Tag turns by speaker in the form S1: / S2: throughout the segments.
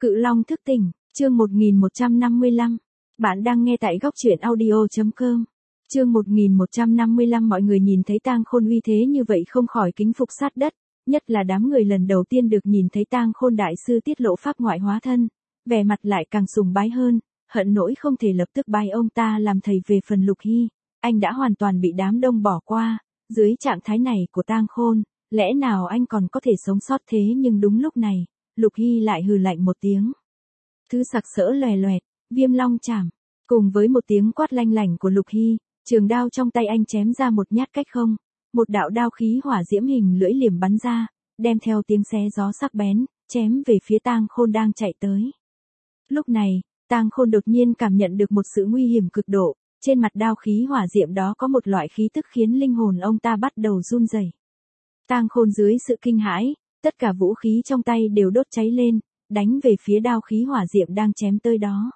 S1: Cự Long thức tỉnh, chương 1155. Bạn đang nghe tại góc truyện audio.com. Chương 1155 mọi người nhìn thấy Tang Khôn uy thế như vậy không khỏi kính phục sát đất, nhất là đám người lần đầu tiên được nhìn thấy Tang Khôn đại sư tiết lộ pháp ngoại hóa thân, vẻ mặt lại càng sùng bái hơn, hận nỗi không thể lập tức bái ông ta làm thầy. Về phần Lục Hy, anh đã hoàn toàn bị đám đông bỏ qua, dưới trạng thái này của Tang Khôn, lẽ nào anh còn có thể sống sót thế? Nhưng đúng lúc này, Lục Hy lại hừ lạnh một tiếng. Thứ sặc sỡ lòe loẹt, Viêm Long chảm. Cùng với một tiếng quát lanh lảnh của Lục Hy, trường đao trong tay anh chém ra một nhát cách không, một đạo đao khí hỏa diễm hình lưỡi liềm bắn ra, đem theo tiếng xé gió sắc bén, chém về phía Tang Khôn đang chạy tới. Lúc này, Tang Khôn đột nhiên cảm nhận được một sự nguy hiểm cực độ, trên mặt đao khí hỏa diễm đó có một loại khí tức khiến linh hồn ông ta bắt đầu run rẩy. Tang Khôn dưới sự kinh hãi, tất cả vũ khí trong tay đều đốt cháy lên, đánh về phía đao khí hỏa diệm đang chém tới đó.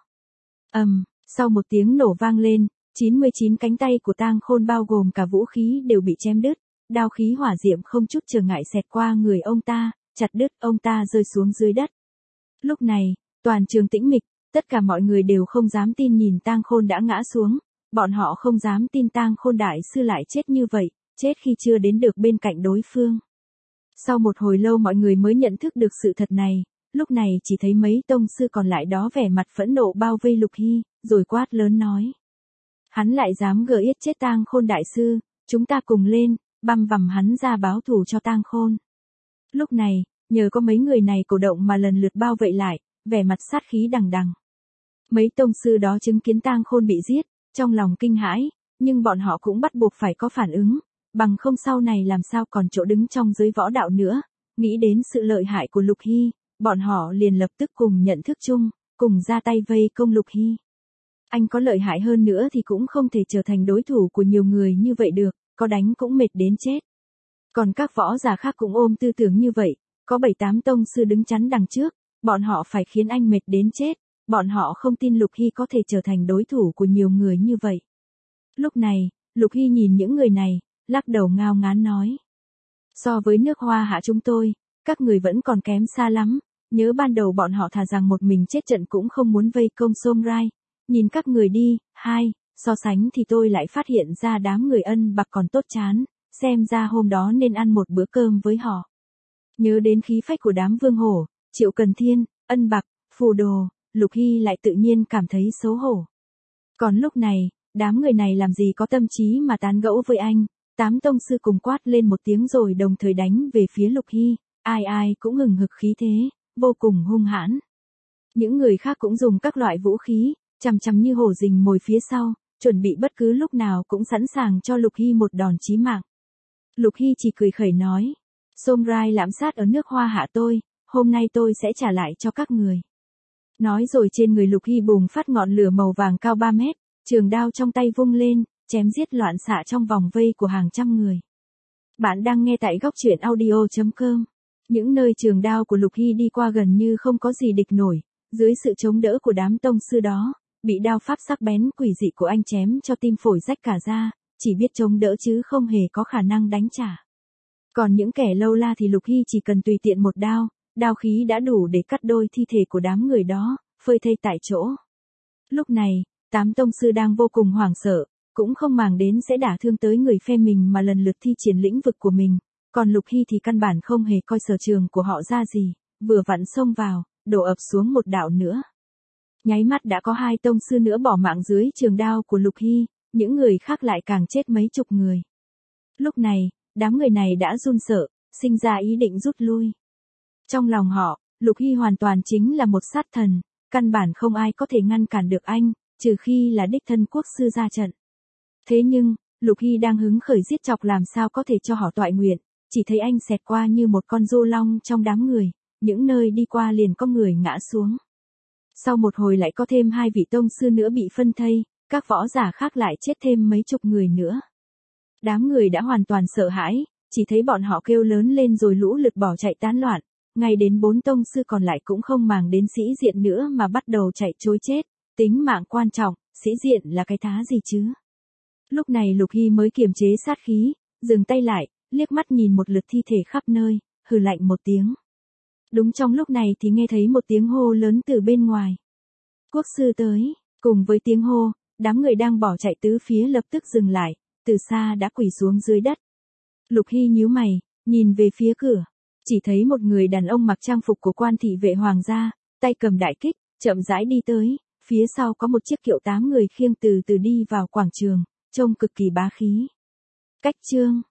S1: Sau một tiếng nổ vang lên, 99 cánh tay của Tang Khôn bao gồm cả vũ khí đều bị chém đứt, đao khí hỏa diệm không chút trở ngại xẹt qua người ông ta, chặt đứt ông ta rơi xuống dưới đất. Lúc này, toàn trường tĩnh mịch, tất cả mọi người đều không dám tin nhìn Tang Khôn đã ngã xuống, bọn họ không dám tin Tang Khôn đại sư lại chết như vậy, chết khi chưa đến được bên cạnh đối phương. Sau một hồi lâu mọi người mới nhận thức được sự thật này, lúc này chỉ thấy mấy tông sư còn lại đó vẻ mặt phẫn nộ bao vây Lục Hy, rồi quát lớn nói. Hắn lại dám gợi yết chết Tang Khôn đại sư, chúng ta cùng lên, băm vằm hắn ra báo thù cho Tang Khôn. Lúc này, nhờ có mấy người này cổ động mà lần lượt bao vây lại, vẻ mặt sát khí đằng đằng. Mấy tông sư đó chứng kiến Tang Khôn bị giết, trong lòng kinh hãi, nhưng bọn họ cũng bắt buộc phải có phản ứng, bằng không sau này làm sao còn chỗ đứng trong giới võ đạo nữa. Nghĩ đến sự lợi hại của Lục Hy, bọn họ liền lập tức cùng nhận thức chung, cùng ra tay vây công Lục Hy. Anh có lợi hại hơn nữa thì cũng không thể trở thành đối thủ của nhiều người như vậy được, có đánh cũng mệt đến chết. Còn các võ giả khác cũng ôm tư tưởng như vậy, có 7-8 tông sư đứng chắn đằng trước, bọn họ phải khiến anh mệt đến chết, bọn họ không tin Lục Hy có thể trở thành đối thủ của nhiều người như vậy. Lúc này, Lục Hy nhìn những người này, lắc đầu ngao ngán nói. So với nước Hoa Hạ chúng tôi, các người vẫn còn kém xa lắm, nhớ ban đầu bọn họ thà rằng một mình chết trận cũng không muốn vây công Som Rai. Nhìn các người đi, so sánh thì tôi lại phát hiện ra đám người Ân Bạc còn tốt chán, xem ra hôm đó nên ăn một bữa cơm với họ. Nhớ đến khí phách của đám Vương Hổ, Triệu Cần Thiên, Ân Bạc, Phù Đồ, Lục Hy lại tự nhiên cảm thấy xấu hổ. Còn lúc này, đám người này làm gì có tâm trí mà tán gẫu với anh. 8 tông sư cùng quát lên một tiếng rồi đồng thời đánh về phía Lục Hy, ai cũng hừng hực khí thế, vô cùng hung hãn. Những người khác cũng dùng các loại vũ khí, chằm chằm như hổ rình mồi phía sau, chuẩn bị bất cứ lúc nào cũng sẵn sàng cho Lục Hy một đòn chí mạng. Lục Hy chỉ cười khẩy nói, Som Rai lạm sát ở nước Hoa Hạ tôi, hôm nay tôi sẽ trả lại cho các người. Nói rồi trên người Lục Hy bùng phát ngọn lửa màu vàng cao 3 mét, trường đao trong tay vung lên, chém giết loạn xạ trong vòng vây của hàng trăm người. Bạn đang nghe tại góc truyện audio.com. Những nơi trường đao của Lục Hy đi qua gần như không có gì địch nổi, dưới sự chống đỡ của đám tông sư đó, bị đao pháp sắc bén quỷ dị của anh chém cho tim phổi rách cả ra, chỉ biết chống đỡ chứ không hề có khả năng đánh trả. Còn những kẻ lâu la thì Lục Hy chỉ cần tùy tiện một đao, đao khí đã đủ để cắt đôi thi thể của đám người đó, phơi thây tại chỗ. Lúc này, 8 tông sư đang vô cùng hoảng sợ, cũng không màng đến sẽ đả thương tới người phe mình mà lần lượt thi triển lĩnh vực của mình, còn Lục Hy thì căn bản không hề coi sở trường của họ ra gì, vừa vặn xông vào, đổ ập xuống một đạo nữa. Nháy mắt đã có 2 tông sư nữa bỏ mạng dưới trường đao của Lục Hy, những người khác lại càng chết mấy chục người. Lúc này, đám người này đã run sợ, sinh ra ý định rút lui. Trong lòng họ, Lục Hy hoàn toàn chính là một sát thần, căn bản không ai có thể ngăn cản được anh, trừ khi là đích thân quốc sư ra trận. Thế nhưng, Lục Hy đang hứng khởi giết chọc làm sao có thể cho họ toại nguyện, chỉ thấy anh xẹt qua như một con du long trong đám người, những nơi đi qua liền có người ngã xuống. Sau một hồi lại có thêm 2 vị tông sư nữa bị phân thây, các võ giả khác lại chết thêm mấy chục người nữa. Đám người đã hoàn toàn sợ hãi, chỉ thấy bọn họ kêu lớn lên rồi lũ lượt bỏ chạy tán loạn, ngay đến 4 tông sư còn lại cũng không màng đến sĩ diện nữa mà bắt đầu chạy trối chết, tính mạng quan trọng, sĩ diện là cái thá gì chứ. Lúc này Lục Hy mới kiềm chế sát khí, dừng tay lại, liếc mắt nhìn một lượt thi thể khắp nơi, hừ lạnh một tiếng. Đúng trong lúc này thì nghe thấy một tiếng hô lớn từ bên ngoài. Quốc sư tới, cùng với tiếng hô, đám người đang bỏ chạy tứ phía lập tức dừng lại, từ xa đã quỳ xuống dưới đất. Lục Hy nhíu mày, nhìn về phía cửa, chỉ thấy một người đàn ông mặc trang phục của quan thị vệ hoàng gia, tay cầm đại kích, chậm rãi đi tới, phía sau có một chiếc kiệu 8 người khiêng từ từ đi vào quảng trường, trông cực kỳ bá khí. Cách chương